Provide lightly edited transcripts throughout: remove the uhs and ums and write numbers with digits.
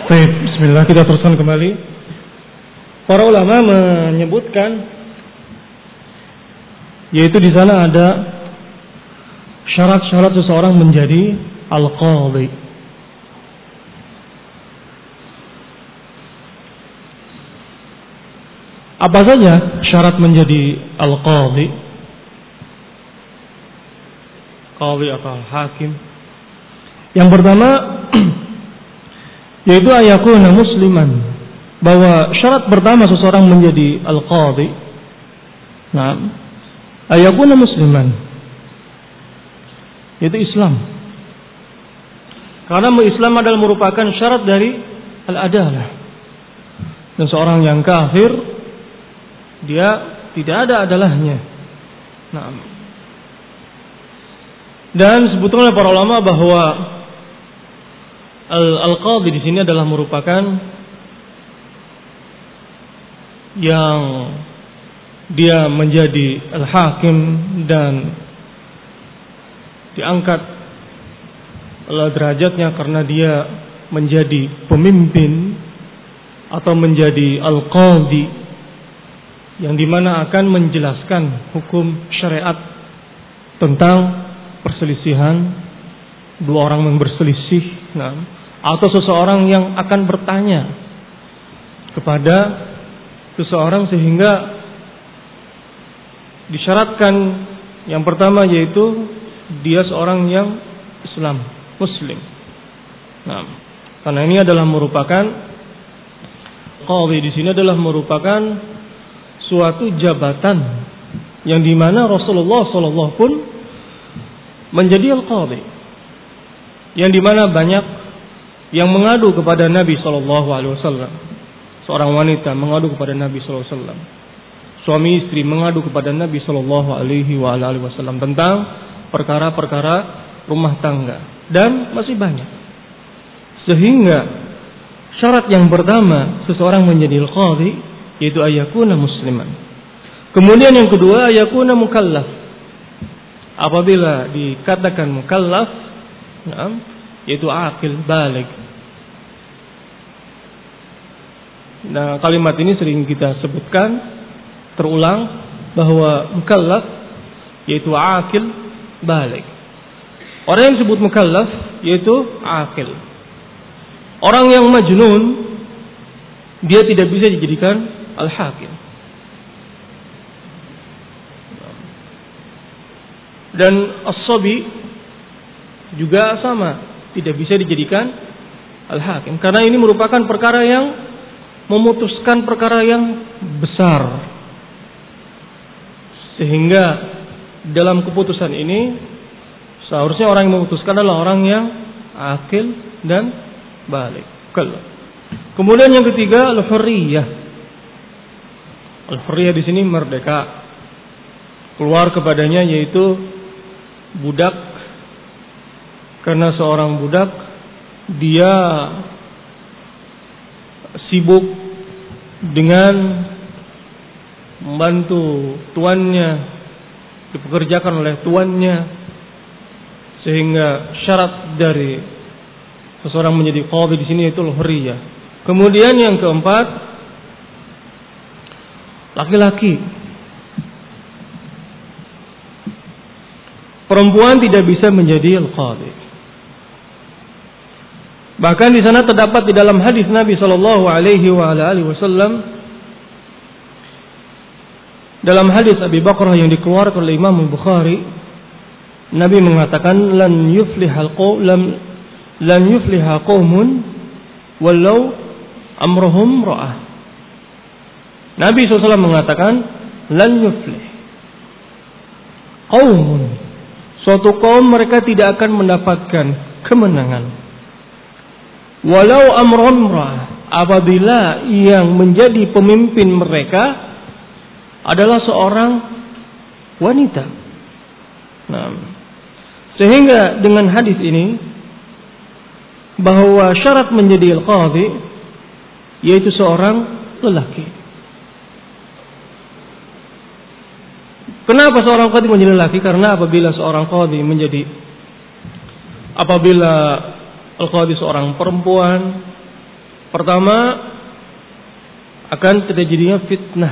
Baik, bismillah, kita teruskan kembali. Para ulama menyebutkan yaitu di sana ada syarat-syarat seseorang menjadi al-qadhi. Apa saja syarat menjadi al-qadhi? Qadhi atau hakim? Yang pertama yaitu ayakuna musliman, bahwa syarat pertama seseorang menjadi al-qadhi, ayakuna musliman, yaitu Islam. Karena Islam adalah merupakan syarat dari al-adalah. Dan seorang yang kafir, dia tidak ada adalahnya. Dan sebetulnya para ulama bahwa al-qadhi di sini adalah merupakan yang dia menjadi al-hakim dan diangkat derajatnya karena dia menjadi pemimpin atau menjadi al-qadhi yang dimana akan menjelaskan hukum syariat tentang perselisihan dua orang yang berselisih, atau seseorang yang akan bertanya kepada seseorang, sehingga disyaratkan yang pertama yaitu dia seorang yang Islam, Muslim. Karena ini adalah merupakan qadhi di sini adalah merupakan suatu jabatan yang dimana Rasulullah SAW pun menjadi al-qadhi, yang dimana banyak yang mengadu kepada Nabi SAW. Seorang wanita mengadu kepada Nabi SAW, suami istri mengadu kepada Nabi SAW tentang perkara-perkara rumah tangga, dan masih banyak. Sehingga syarat yang pertama seseorang menjadi al-qadhi yaitu ayakuna musliman. Kemudian yang kedua ayakuna mukallaf. Apabila dikatakan mukallaf, yaitu aqil, baligh. Nah, kalimat ini sering kita sebutkan terulang bahwa mukallaf yaitu aqil, baligh. Orang yang disebut mukallaf yaitu aqil. Orang yang majnun dia tidak bisa dijadikan al-hakim. Dan as-sabi juga sama, tidak bisa dijadikan al-hakim, karena ini merupakan perkara yang memutuskan perkara yang besar. Sehingga dalam keputusan ini seharusnya orang yang memutuskan adalah orang yang akil dan baligh. Kemudian yang ketiga al-hurriyah. Al-hurriyah di sini merdeka, keluar kepadanya yaitu budak. Karena seorang budak dia sibuk dengan membantu tuannya, dipekerjakan oleh tuannya, sehingga syarat dari seseorang menjadi qadhi di sini itu al-hurriyah. Kemudian yang keempat laki-laki. Perempuan tidak bisa menjadi al-qadhi. Bahkan di sana terdapat di dalam hadis Nabi sallallahu alaihi wasallam, dalam hadis Abi Bakrah yang dikeluarkan oleh Imam Bukhari, Nabi mengatakan lan yufliha qaumun walau amruhum ra'ah. Nabi SAW mengatakan lan yuflih qaumun, suatu kaum mereka tidak akan mendapatkan kemenangan, walau amruhum ra'ah, apabila yang menjadi pemimpin mereka adalah seorang wanita. Sehingga dengan hadis ini bahwa syarat menjadi al-qadhi yaitu seorang lelaki. Kenapa seorang qadhi menjadi lelaki? Karena apabila seorang qadhi apabila al-qadhi seorang perempuan, Pertama, akan terjadinya fitnah.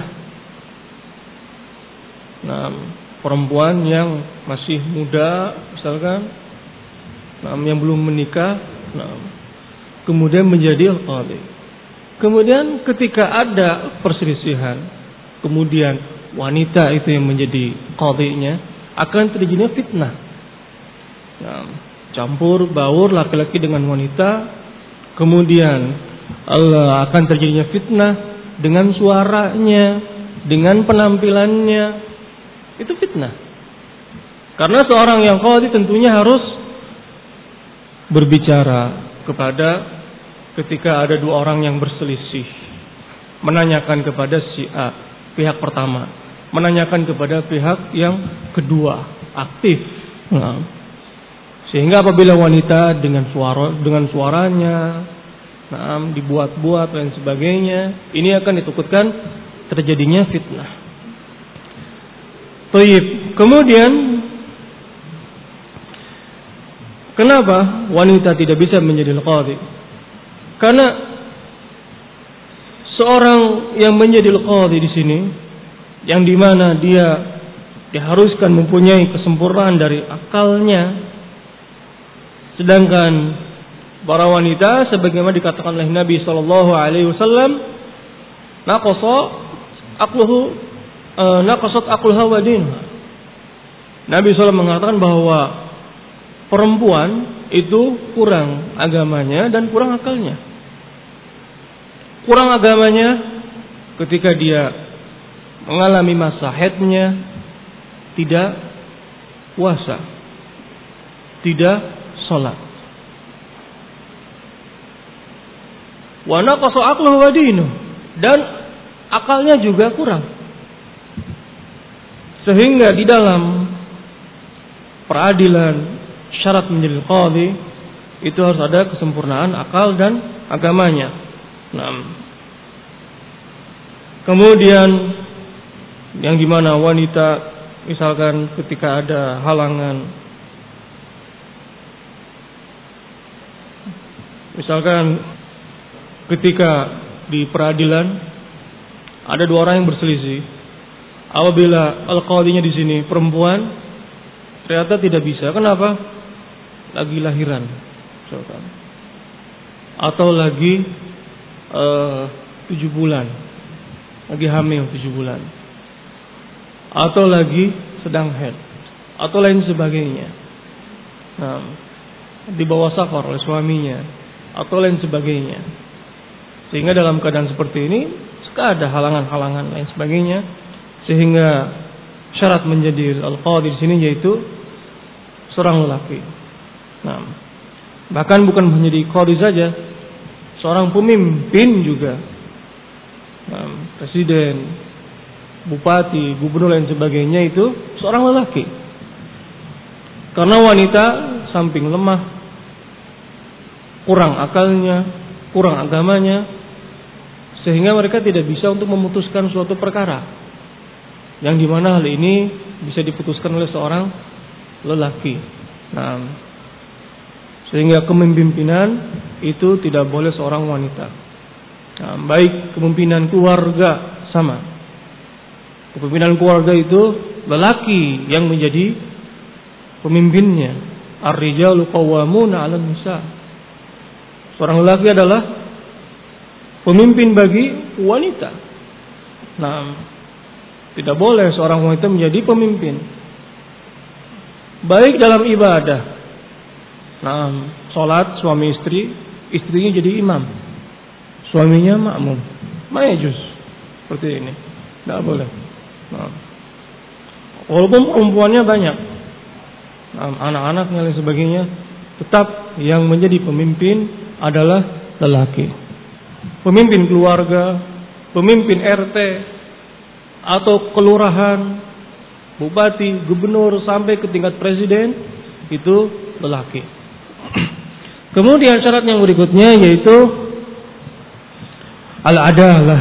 Nah, perempuan yang masih muda misalkan, yang belum menikah, kemudian menjadi qadhi. Kemudian ketika ada perselisihan, kemudian wanita itu yang menjadi qadhinya, akan terjadinya fitnah. Campur baur laki-laki dengan wanita, kemudian akan terjadinya fitnah dengan suaranya, dengan penampilannya. Itu fitnah. Karena seorang yang qadhi tentunya harus berbicara kepada ketika ada dua orang yang berselisih, menanyakan kepada si A, pihak pertama, menanyakan kepada pihak yang kedua, aktif. Sehingga apabila wanita dengan suaranya dibuat-buat dan sebagainya, ini akan ditakutkan terjadinya fitnah. Thayyib. Kemudian kenapa wanita tidak bisa menjadi qadhi? Karena seorang yang menjadi qadhi di sini, yang dimana dia diharuskan mempunyai kesempurnaan dari akalnya, sedangkan para wanita sebagaimana dikatakan oleh Nabi sallallahu alaihi wasallam, naqasat aqluha wa dinuha. Nabi SAW mengatakan bahwa perempuan itu kurang agamanya dan kurang akalnya. Kurang agamanya ketika dia mengalami masa haidnya, tidak puasa, tidak sholat. Wa naqasa aqluhu wa dinuhu, dan akalnya juga kurang. Sehingga di dalam peradilan syarat menjadi qadhi itu harus ada kesempurnaan akal dan agamanya. Kemudian yang dimana wanita misalkan ketika ada halangan, misalkan ketika di peradilan ada dua orang yang berselisih, apabila al-qadhinya di sini perempuan, ternyata tidak bisa. Kenapa? Lagi lahiran, atau lagi 7 bulan, lagi hamil 7 bulan, atau lagi sedang haid, atau lain sebagainya. Dibawa safar oleh suaminya, atau lain sebagainya. Sehingga dalam keadaan seperti ini, suka ada halangan-halangan lain sebagainya, sehingga syarat menjadi al-qadhi di sini yaitu seorang lelaki. Bahkan bukan menjadi qadhi saja, seorang pemimpin juga, presiden, bupati, gubernur dan sebagainya, itu seorang lelaki. Karena wanita samping lemah, kurang akalnya, kurang agamanya, sehingga mereka tidak bisa untuk memutuskan suatu perkara, yang dimana hal ini bisa diputuskan oleh seorang lelaki. Sehingga kepemimpinan itu tidak boleh seorang wanita. Baik kepemimpinan keluarga sama. Kepemimpinan keluarga itu lelaki yang menjadi pemimpinnya. Ar-rijalu qawwamuna 'alan nisa. Seorang lelaki adalah pemimpin bagi wanita. Tidak boleh seorang wanita menjadi pemimpin. Baik dalam ibadah, sholat suami istri, istrinya jadi imam, suaminya makmum, mayajuz, seperti ini, tidak boleh. Walaupun perempuannya banyak, anak-anaknya dan sebagainya, tetap yang menjadi pemimpin adalah lelaki. Pemimpin keluarga, pemimpin RT atau kelurahan, bupati, gubernur sampai ke tingkat presiden, itu lelaki. Kemudian syarat yang berikutnya yaitu al-adalah.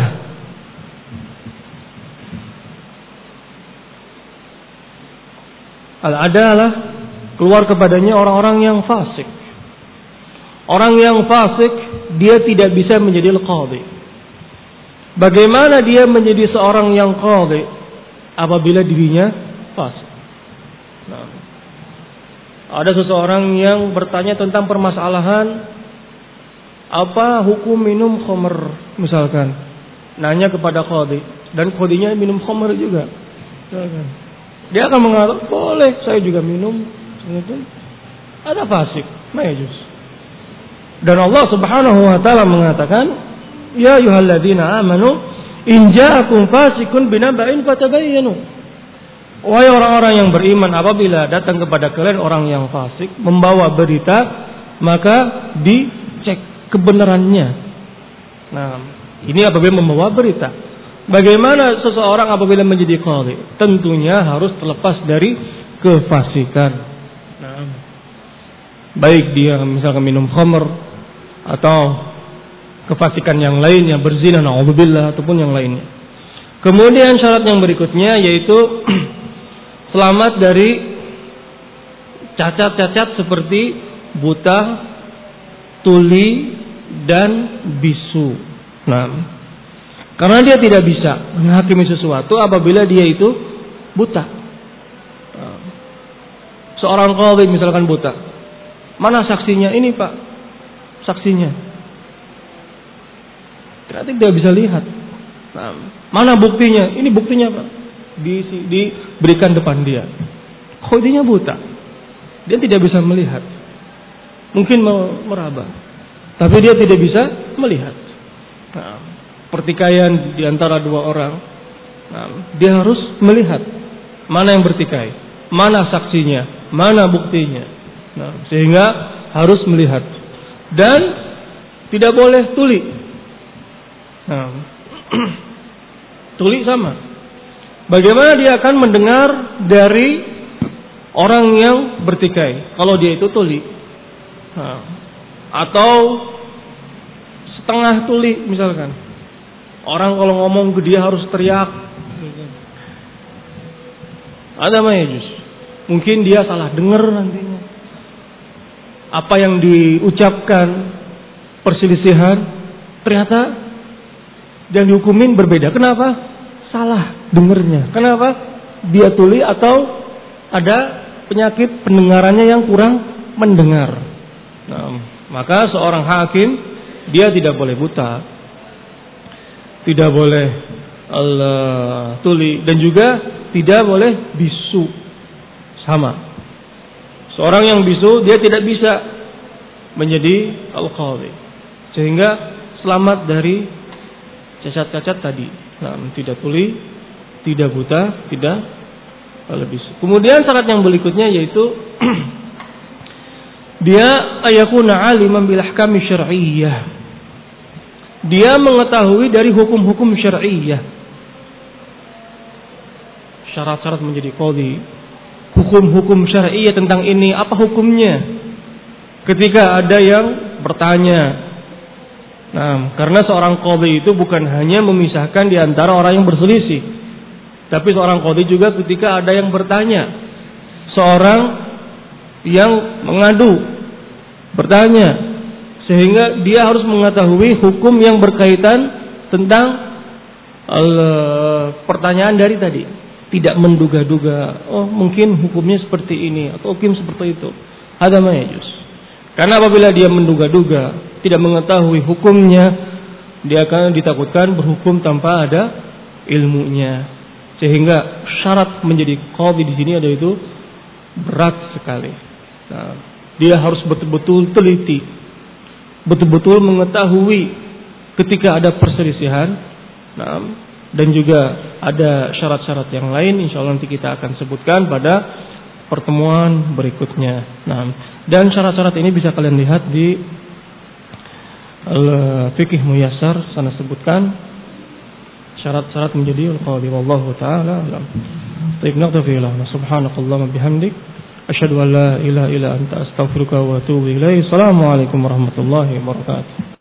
Al-adalah keluar kepadanya orang-orang yang fasik. Orang yang fasik dia tidak bisa menjadi al-qadhi. Bagaimana dia menjadi seorang yang qadhi apabila dirinya fasik? Nah, ada seseorang yang bertanya tentang permasalahan apa hukum minum khamr misalkan, nanya kepada qadhi dan qadhinya minum khamr juga. Dia akan mengatakan boleh, saya juga minum. Ada fasik, majus. Dan Allah Subhanahu wa taala mengatakan, ya ayyuhalladzina amanu in ja'akum fasikun binaba'in fatabayyanu. Wahai orang-orang yang beriman, apabila datang kepada kalian orang yang fasik membawa berita, maka dicek kebenarannya. Nah, ini apabila membawa berita. Bagaimana seseorang apabila menjadi qadhi? Tentunya harus terlepas dari kefasikan. Nah, baik dia misalkan minum khamr atau kefasikan yang lainnya, berzina, na'udzubillah, ataupun yang lainnya. Kemudian syarat yang berikutnya yaitu selamat dari cacat-cacat seperti buta, tuli, dan bisu. Nah, karena dia tidak bisa menghakimi sesuatu apabila dia itu buta. Seorang qadhi misalkan buta. Mana saksinya? Ini Pak, saksinya. Ternyata tidak bisa lihat. Nah, mana buktinya? Ini buktinya Pak. Diberikan depan dia. Qadhinya buta. Dia tidak bisa melihat. Mungkin meraba, tapi dia tidak bisa melihat. Nah, pertikaian di antara dua orang, nah, dia harus melihat mana yang bertikai, mana saksinya, mana buktinya. Nah, sehingga harus melihat dan tidak boleh tuli. Nah, tuli sama. Bagaimana dia akan mendengar dari orang yang bertikai kalau dia itu tuli? Nah, atau setengah tuli misalkan. Orang kalau ngomong ke dia harus teriak. Ada majus. Mungkin dia salah dengar nantinya. Apa yang diucapkan perselisihan ternyata yang dihukumin berbeda. Kenapa? Salah dengernya. Kenapa? Dia tuli atau ada penyakit pendengarannya yang kurang mendengar. Nah, maka seorang hakim dia tidak boleh buta, tidak boleh tuli, dan juga tidak boleh bisu. Sama. Seorang yang bisu dia tidak bisa menjadi al-qadhi, sehingga selamat dari cacat-cacat tadi. Nah, tidak tuli, tidak buta, tidak bisu. Kemudian syarat yang berikutnya yaitu dia ayakuna aliman bil ahkam syar'iyyah. Dia mengetahui dari hukum-hukum syar'iyyah. Syarat-syarat menjadi qadhi, hukum-hukum syar'iyyah tentang ini, apa hukumnya? Ketika ada yang bertanya. Nah, karena seorang qadhi itu bukan hanya memisahkan di antara orang yang berselisih, tapi seorang qadhi juga ketika ada yang bertanya. Seorang yang mengadu bertanya, sehingga dia harus mengetahui hukum yang berkaitan tentang pertanyaan dari tadi. Tidak menduga-duga, oh mungkin hukumnya seperti ini atau hukum seperti itu. Ada majus. Karena apabila dia menduga-duga, tidak mengetahui hukumnya, dia akan ditakutkan berhukum tanpa ada ilmunya. Sehingga syarat menjadi qadhi di sini ada itu berat sekali. Nah, dia harus betul-betul teliti, betul-betul mengetahui ketika ada perselisihan. Nah, dan juga ada syarat-syarat yang lain, insya Allah nanti kita akan sebutkan pada pertemuan berikutnya. Nah, dan syarat-syarat ini bisa kalian lihat di Al-Fiqh Muyassar, sana sebutkan syarat-syarat menjadi al-qadhi. Wallahu ta'ala alam. Taib naqtafi lahna subhanakallahumma bihamdik asyhadu an la ilaha illa anta astaghfiruka wa atubu ilaik. Assalamualaikum warahmatullahi wabarakatuh.